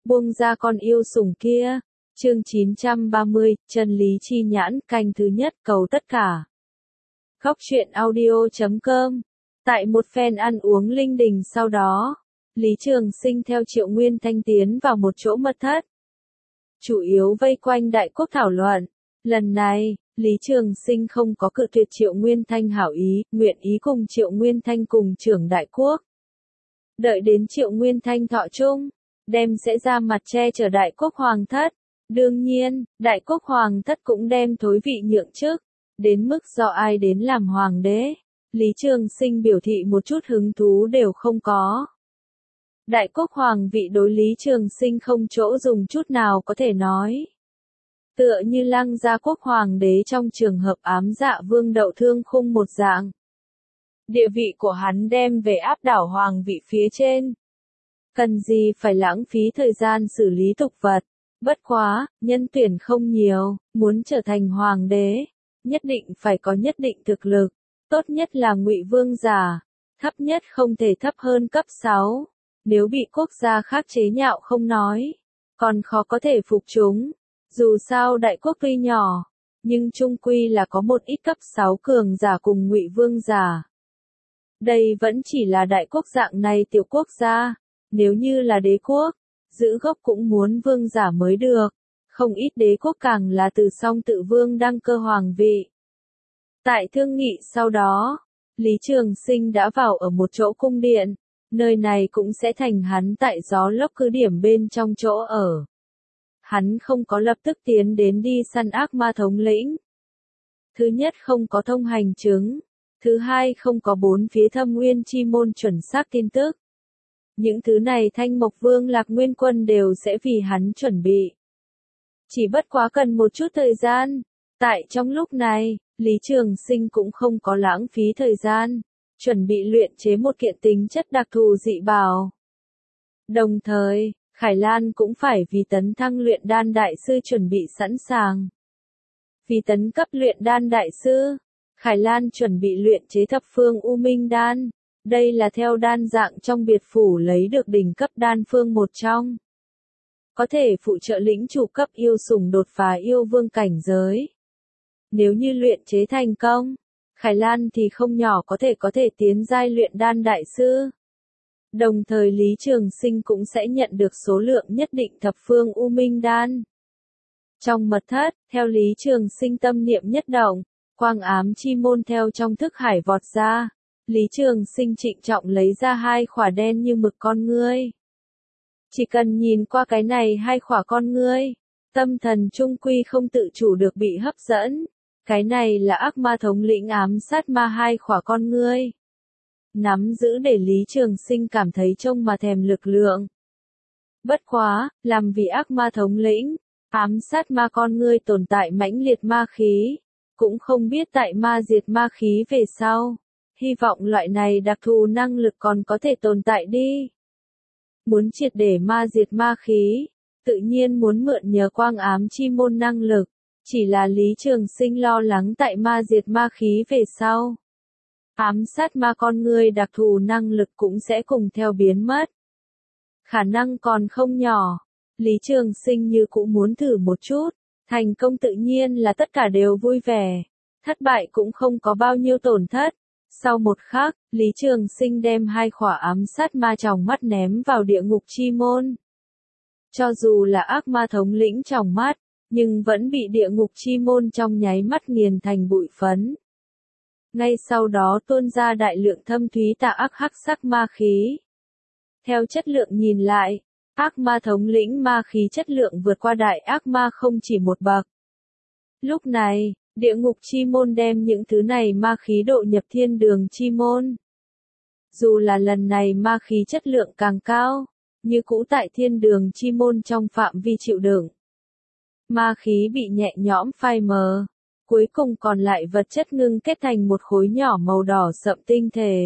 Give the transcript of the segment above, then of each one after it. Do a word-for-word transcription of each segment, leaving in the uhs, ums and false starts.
Buông ra con yêu sủng kia. Chương chín trăm ba mươi, chân lý chi nhãn, canh thứ nhất, cầu tất cả. Góc truyện audio chấm com. Tại một phen ăn uống linh đình sau đó, Lý Trường Sinh theo Triệu Nguyên Thanh tiến vào một chỗ mật thất. Chủ yếu vây quanh đại quốc thảo luận. Lần này, Lý Trường Sinh không có cự tuyệt Triệu Nguyên Thanh hảo ý, nguyện ý cùng Triệu Nguyên Thanh cùng trưởng đại quốc. Đợi đến Triệu Nguyên Thanh thọ chung, đem sẽ ra mặt che chở đại quốc hoàng thất. Đương nhiên, đại quốc hoàng thất cũng đem thối vị nhượng chức, đến mức do ai đến làm hoàng đế. Lý Trường Sinh biểu thị một chút hứng thú đều không có. Đại quốc hoàng vị đối Lý Trường Sinh không chỗ dùng chút nào có thể nói. Tựa như Lăng Gia quốc hoàng đế trong trường hợp ám dạ vương Đậu Thương Khung một dạng. Địa vị của hắn đem về áp đảo hoàng vị phía trên. Cần gì phải lãng phí thời gian xử lý tục vật. Bất quá, nhân tuyển không nhiều, muốn trở thành hoàng đế, nhất định phải có nhất định thực lực. Tốt nhất là Ngụy Vương giả, thấp nhất không thể thấp hơn cấp sáu. Nếu bị quốc gia khác chế nhạo không nói, còn khó có thể phục chúng. Dù sao đại quốc tuy nhỏ, nhưng chung quy là có một ít cấp sáu cường giả cùng Ngụy Vương giả. Đây vẫn chỉ là đại quốc dạng này tiểu quốc gia, nếu như là đế quốc, giữ gốc cũng muốn vương giả mới được. Không ít đế quốc càng là từ song tự vương đăng cơ hoàng vị. Tại thương nghị sau đó, Lý Trường Sinh đã vào ở một chỗ cung điện, nơi này cũng sẽ thành hắn tại gió lốc cứ điểm bên trong chỗ ở. Hắn không có lập tức tiến đến đi săn ác ma thống lĩnh. Thứ nhất không có thông hành chứng, thứ hai không có bốn phía thâm nguyên chi môn chuẩn xác tin tức. Những thứ này Thanh Mộc Vương Lạc Nguyên Quân đều sẽ vì hắn chuẩn bị. Chỉ bất quá cần một chút thời gian. Tại trong lúc này, Lý Trường Sinh cũng không có lãng phí thời gian, chuẩn bị luyện chế một kiện tính chất đặc thù dị bảo. Đồng thời, Khải Lan cũng phải vì tấn thăng luyện đan đại sư chuẩn bị sẵn sàng. Vì tấn cấp luyện đan đại sư, Khải Lan chuẩn bị luyện chế thập phương U Minh đan. Đây là theo đan dạng trong biệt phủ lấy được đỉnh cấp đan phương một trong. Có thể phụ trợ lĩnh chủ cấp yêu sủng đột phá yêu vương cảnh giới. Nếu như luyện chế thành công, Khải Lan thì không nhỏ có thể có thể tiến giai luyện đan đại sư. Đồng thời Lý Trường Sinh cũng sẽ nhận được số lượng nhất định thập phương U Minh đan. Trong mật thất, theo Lý Trường Sinh tâm niệm nhất động, quang ám chi môn theo trong thức hải vọt ra. Lý Trường Sinh trịnh trọng lấy ra hai khỏa đen như mực con ngươi. Chỉ cần nhìn qua cái này hai khỏa con ngươi, tâm thần trung quy không tự chủ được bị hấp dẫn. Cái này là ác ma thống lĩnh ám sát ma hai khỏa con ngươi. Nắm giữ để Lý Trường Sinh cảm thấy trông mà thèm lực lượng. Bất quá, làm vì ác ma thống lĩnh, ám sát ma con ngươi tồn tại mãnh liệt ma khí, cũng không biết tại ma diệt ma khí về sau. Hy vọng loại này đặc thù năng lực còn có thể tồn tại đi. Muốn triệt để ma diệt ma khí, tự nhiên muốn mượn nhờ quang ám chi môn năng lực. Chỉ là Lý Trường Sinh lo lắng tại ma diệt ma khí về sau. Ám sát ma con người đặc thù năng lực cũng sẽ cùng theo biến mất. Khả năng còn không nhỏ. Lý Trường Sinh như cũng muốn thử một chút. Thành công tự nhiên là tất cả đều vui vẻ. Thất bại cũng không có bao nhiêu tổn thất. Sau một khắc, Lý Trường Sinh đem hai khỏa ám sát ma tròng mắt ném vào địa ngục chi môn. Cho dù là ác ma thống lĩnh tròng mắt, nhưng vẫn bị địa ngục chi môn trong nháy mắt nghiền thành bụi phấn. Ngay sau đó tuôn ra đại lượng thâm thúy tà ác hắc sắc ma khí. Theo chất lượng nhìn lại, ác ma thống lĩnh ma khí chất lượng vượt qua đại ác ma không chỉ một bậc. Lúc này, địa ngục chi môn đem những thứ này ma khí độ nhập thiên đường chi môn. Dù là lần này ma khí chất lượng càng cao, như cũ tại thiên đường chi môn trong phạm vi chịu đựng. Ma khí bị nhẹ nhõm phai mờ, cuối cùng còn lại vật chất ngưng kết thành một khối nhỏ màu đỏ sậm tinh thể.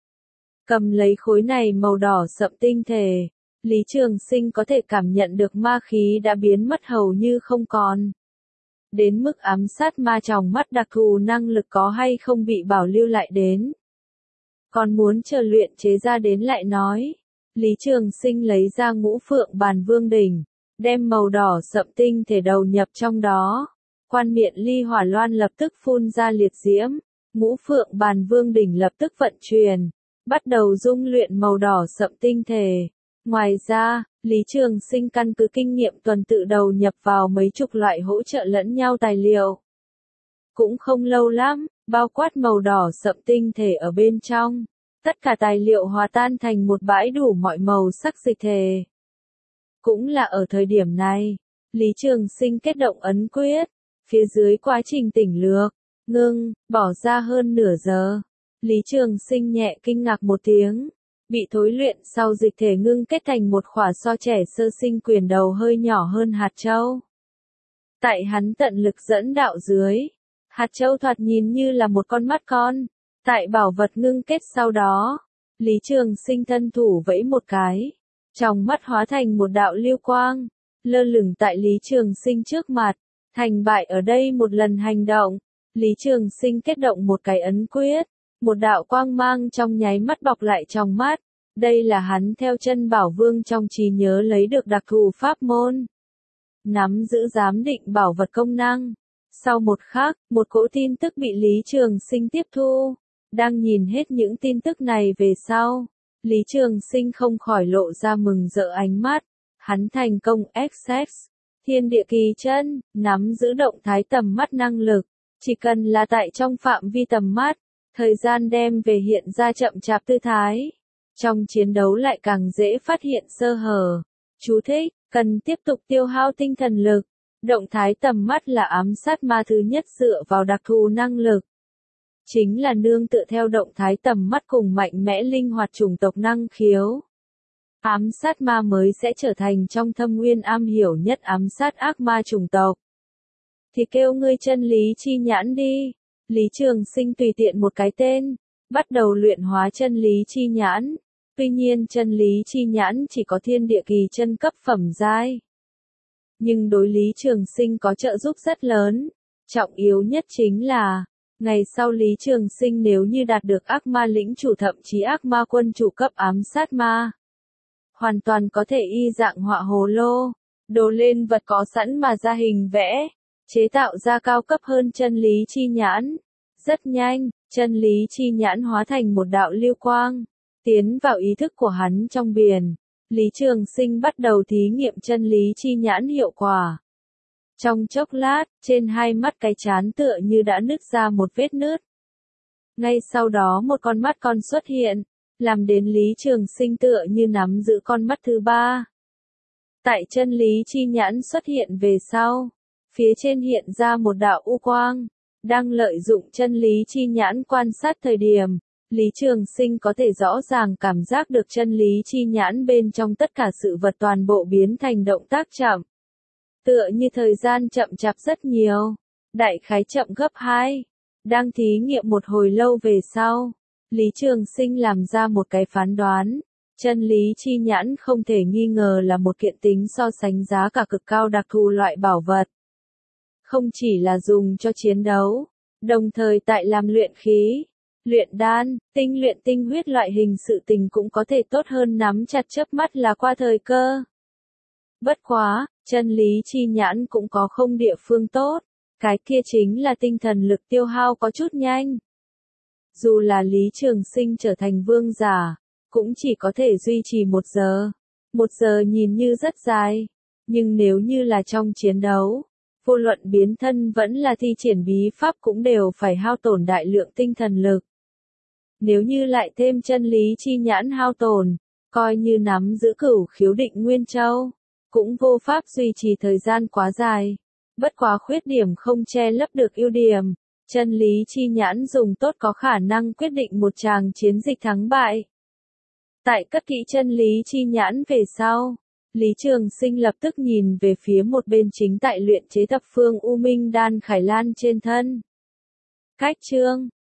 Cầm lấy khối này màu đỏ sậm tinh thể, Lý Trường Sinh có thể cảm nhận được ma khí đã biến mất hầu như không còn. Đến mức ám sát ma tròng mắt đặc thù năng lực có hay không bị bảo lưu lại đến. Còn muốn chờ luyện chế ra đến lại nói. Lý Trường Sinh lấy ra Ngũ Phượng Bàn Vương đỉnh, đem màu đỏ sậm tinh thể đầu nhập trong đó. Quan miệng ly hỏa loan lập tức phun ra liệt diễm, Ngũ Phượng Bàn Vương đỉnh lập tức vận chuyển, bắt đầu dung luyện màu đỏ sậm tinh thể. Ngoài ra, Lý Trường Sinh căn cứ kinh nghiệm tuần tự đầu nhập vào mấy chục loại hỗ trợ lẫn nhau tài liệu. Cũng không lâu lắm, bao quát màu đỏ sậm tinh thể ở bên trong, tất cả tài liệu hòa tan thành một bãi đủ mọi màu sắc dịch thể. Cũng là ở thời điểm này, Lý Trường Sinh kết động ấn quyết, phía dưới quá trình tỉnh lược, ngưng, bỏ ra hơn nửa giờ. Lý Trường Sinh nhẹ kinh ngạc một tiếng, bị thối luyện sau dịch thể ngưng kết thành một khỏa so trẻ sơ sinh quyền đầu hơi nhỏ hơn hạt châu. Tại hắn tận lực dẫn đạo dưới, hạt châu thoạt nhìn như là một con mắt con. Tại bảo vật ngưng kết sau đó, Lý Trường Sinh thân thủ vẫy một cái, trong mắt hóa thành một đạo lưu quang, lơ lửng tại Lý Trường Sinh trước mặt. Thành bại ở đây một lần hành động, Lý Trường Sinh kết động một cái ấn quyết, một đạo quang mang trong nháy mắt bọc lại trong mắt. Đây là hắn theo chân Bảo Vương trong trí nhớ lấy được đặc thù pháp môn, nắm giữ giám định bảo vật công năng. Sau một khắc, một cỗ tin tức bị Lý Trường Sinh tiếp thu. Đang nhìn hết những tin tức này về sau, Lý Trường Sinh không khỏi lộ ra mừng rỡ ánh mắt. Hắn thành công access thiên địa kỳ chân, nắm giữ động thái tầm mắt năng lực. Chỉ cần là tại trong phạm vi tầm mắt, thời gian đem về hiện ra chậm chạp tư thái. Trong chiến đấu lại càng dễ phát hiện sơ hở. Chú thích, cần tiếp tục tiêu hao tinh thần lực. Động thái tầm mắt là ám sát ma thứ nhất dựa vào đặc thù năng lực. Chính là nương tựa theo động thái tầm mắt cùng mạnh mẽ linh hoạt chủng tộc năng khiếu. Ám sát ma mới sẽ trở thành trong thâm nguyên am hiểu nhất ám sát ác ma chủng tộc. Thì kêu ngươi chân lý chi nhãn đi. Lý Trường Sinh tùy tiện một cái tên, bắt đầu luyện hóa chân lý chi nhãn. Tuy nhiên chân lý chi nhãn chỉ có thiên địa kỳ chân cấp phẩm giai. Nhưng đối Lý Trường Sinh có trợ giúp rất lớn. Trọng yếu nhất chính là, ngày sau Lý Trường Sinh nếu như đạt được ác ma lĩnh chủ thậm chí ác ma quân chủ cấp ám sát ma, hoàn toàn có thể y dạng họa hồ lô, đồ lên vật có sẵn mà ra hình vẽ, chế tạo ra cao cấp hơn chân lý chi nhãn. Rất nhanh, chân lý chi nhãn hóa thành một đạo lưu quang, tiến vào ý thức của hắn trong biển. Lý Trường Sinh bắt đầu thí nghiệm chân lý chi nhãn hiệu quả. Trong chốc lát, trên hai mắt cái trán tựa như đã nứt ra một vết nứt. Ngay sau đó một con mắt con xuất hiện, làm đến Lý Trường Sinh tựa như nắm giữ con mắt thứ ba. Tại chân lý chi nhãn xuất hiện về sau, phía trên hiện ra một đạo u quang, đang lợi dụng chân lý chi nhãn quan sát thời điểm. Lý Trường Sinh có thể rõ ràng cảm giác được chân lý chi nhãn bên trong tất cả sự vật toàn bộ biến thành động tác chậm. Tựa như thời gian chậm chạp rất nhiều, đại khái chậm gấp hai. Đang thí nghiệm một hồi lâu về sau, Lý Trường Sinh làm ra một cái phán đoán. Chân lý chi nhãn không thể nghi ngờ là một kiện tính so sánh giá cả cực cao đặc thù loại bảo vật. Không chỉ là dùng cho chiến đấu, đồng thời tại làm luyện khí, luyện đan, tinh luyện tinh huyết loại hình sự tình cũng có thể tốt hơn nắm chặt chớp mắt là qua thời cơ. Bất quá, chân lý chi nhãn cũng có không địa phương tốt, cái kia chính là tinh thần lực tiêu hao có chút nhanh. Dù là Lý Trường Sinh trở thành vương giả, cũng chỉ có thể duy trì một giờ. Một giờ nhìn như rất dài, nhưng nếu như là trong chiến đấu, vô luận biến thân vẫn là thi triển bí pháp cũng đều phải hao tổn đại lượng tinh thần lực. Nếu như lại thêm chân lý chi nhãn hao tổn, coi như nắm giữ cửu khiếu định Nguyên Châu, cũng vô pháp duy trì thời gian quá dài. Bất quá khuyết điểm không che lấp được ưu điểm, chân lý chi nhãn dùng tốt có khả năng quyết định một tràng chiến dịch thắng bại. Tại cất kỹ chân lý chi nhãn về sau, Lý Trường Sinh lập tức nhìn về phía một bên chính tại luyện chế thập phương U Minh đan Khải Lan trên thân. Cách chương